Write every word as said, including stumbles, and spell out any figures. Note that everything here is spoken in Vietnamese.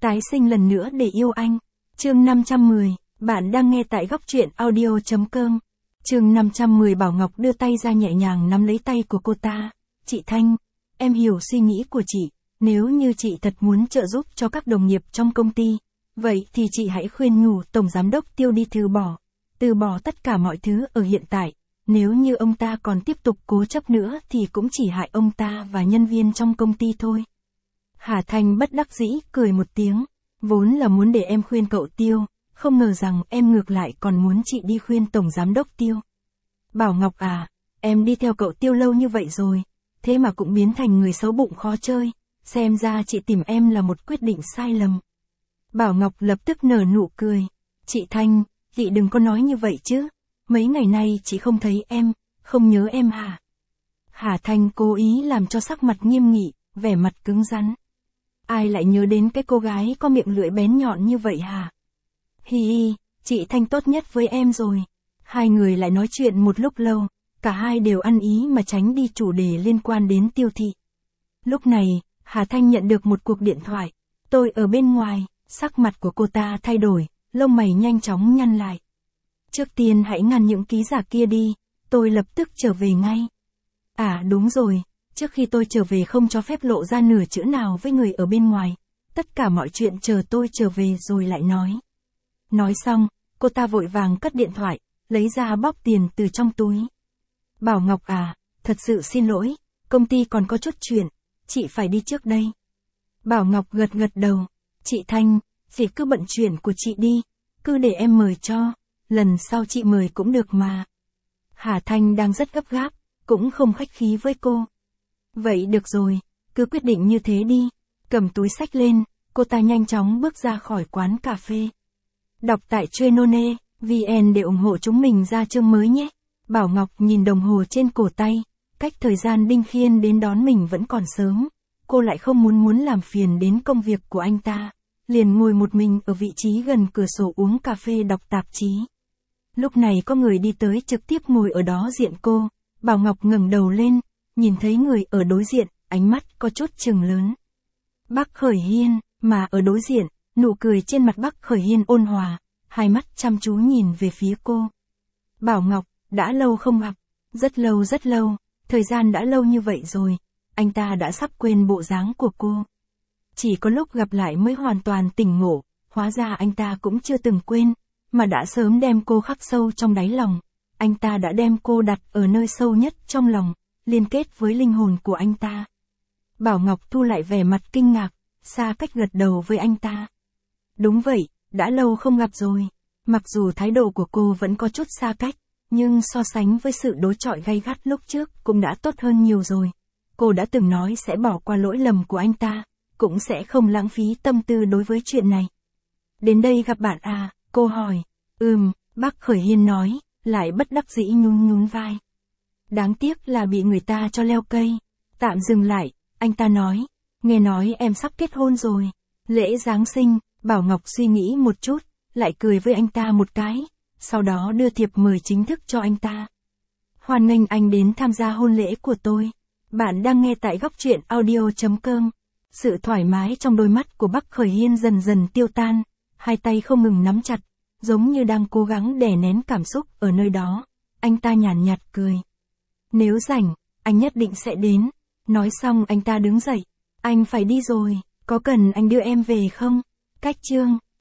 Tái sinh lần nữa để yêu anh. Chương năm trăm mười, bạn đang nghe tại góc truyện audio.com. Chương năm trăm mười Bảo Ngọc đưa tay ra nhẹ nhàng nắm lấy tay của cô ta. Chị Thanh, em hiểu suy nghĩ của chị, nếu như chị thật muốn trợ giúp cho các đồng nghiệp trong công ty, vậy thì chị hãy khuyên nhủ Tổng Giám đốc Tiêu đi từ bỏ, từ bỏ tất cả mọi thứ ở hiện tại, nếu như ông ta còn tiếp tục cố chấp nữa thì cũng chỉ hại ông ta và nhân viên trong công ty thôi. Hà Thanh bất đắc dĩ cười một tiếng, vốn là muốn để em khuyên cậu Tiêu, không ngờ rằng em ngược lại còn muốn chị đi khuyên Tổng Giám đốc Tiêu. Bảo Ngọc à, em đi theo cậu Tiêu lâu như vậy rồi, thế mà cũng biến thành người xấu bụng khó chơi, xem ra chị tìm em là một quyết định sai lầm. Bảo Ngọc lập tức nở nụ cười, chị Thanh, chị đừng có nói như vậy chứ, mấy ngày nay chị không thấy em, không nhớ em hả? Hà Thanh cố ý làm cho sắc mặt nghiêm nghị, vẻ mặt cứng rắn. Ai lại nhớ đến cái cô gái có miệng lưỡi bén nhọn như vậy hả? Hi hi, chị Thanh tốt nhất với em rồi. Hai người lại nói chuyện một lúc lâu, cả hai đều ăn ý mà tránh đi chủ đề liên quan đến Tiêu thị. Lúc này, Hà Thanh nhận được một cuộc điện thoại. Tôi ở bên ngoài, sắc mặt của cô ta thay đổi, lông mày nhanh chóng nhăn lại. Trước tiên hãy ngăn những ký giả kia đi, tôi lập tức trở về ngay. À đúng rồi, trước khi tôi trở về không cho phép lộ ra nửa chữ nào với người ở bên ngoài. Tất cả mọi chuyện chờ tôi trở về rồi lại nói. Nói xong, cô ta vội vàng cất điện thoại, lấy ra bóp tiền từ trong túi. Bảo Ngọc à, thật sự xin lỗi, công ty còn có chút chuyện, chị phải đi trước đây. Bảo Ngọc gật gật đầu, chị Thanh, chị cứ bận chuyện của chị đi, cứ để em mời cho, lần sau chị mời cũng được mà. Hà Thanh đang rất gấp gáp, cũng không khách khí với cô. Vậy được rồi, cứ quyết định như thế đi. Cầm túi xách lên, cô ta nhanh chóng bước ra khỏi quán cà phê. Đọc tại Trenone, vê en để ủng hộ chúng mình ra chương mới nhé. Bảo Ngọc nhìn đồng hồ trên cổ tay, cách thời gian Đinh Khiên đến đón mình vẫn còn sớm. Cô lại không muốn muốn làm phiền đến công việc của anh ta, liền ngồi một mình ở vị trí gần cửa sổ uống cà phê đọc tạp chí. Lúc này có người đi tới trực tiếp ngồi ở đó diện cô. Bảo Ngọc ngẩng đầu lên, nhìn thấy người ở đối diện, ánh mắt có chút chừng lớn. Bác Khởi Hiên, mà ở đối diện, nụ cười trên mặt Bác Khởi Hiên ôn hòa, hai mắt chăm chú nhìn về phía cô. Bảo Ngọc, đã lâu không gặp, rất lâu rất lâu, thời gian đã lâu như vậy rồi, anh ta đã sắp quên bộ dáng của cô. Chỉ có lúc gặp lại mới hoàn toàn tỉnh ngộ, hóa ra anh ta cũng chưa từng quên, mà đã sớm đem cô khắc sâu trong đáy lòng. Anh ta đã đem cô đặt ở nơi sâu nhất trong lòng, liên kết với linh hồn của anh ta. Bảo Ngọc thu lại vẻ mặt kinh ngạc, xa cách gật đầu với anh ta. Đúng vậy, đã lâu không gặp rồi. Mặc dù thái độ của cô vẫn có chút xa cách, nhưng so sánh với sự đối chọi gay gắt lúc trước cũng đã tốt hơn nhiều rồi. Cô đã từng nói sẽ bỏ qua lỗi lầm của anh ta, cũng sẽ không lãng phí tâm tư đối với chuyện này. Đến đây gặp bạn à, cô hỏi. Ừm, bác Khởi Hiên nói, lại bất đắc dĩ nhún nhún vai. Đáng tiếc là bị người ta cho leo cây. Tạm dừng lại, anh ta nói, nghe nói em sắp kết hôn rồi. Lễ Giáng sinh, Bảo Ngọc suy nghĩ một chút, lại cười với anh ta một cái, sau đó đưa thiệp mời chính thức cho anh ta. Hoan nghênh anh đến tham gia hôn lễ của tôi. Bạn đang nghe tại góc truyện audio.com. Sự thoải mái trong đôi mắt của Bác Khởi Hiên dần dần tiêu tan, hai tay không ngừng nắm chặt, giống như đang cố gắng đè nén cảm xúc ở nơi đó. Anh ta nhàn nhạt cười. Nếu rảnh, anh nhất định sẽ đến. Nói xong anh ta đứng dậy. Anh phải đi rồi, có cần anh đưa em về không? Cách chương.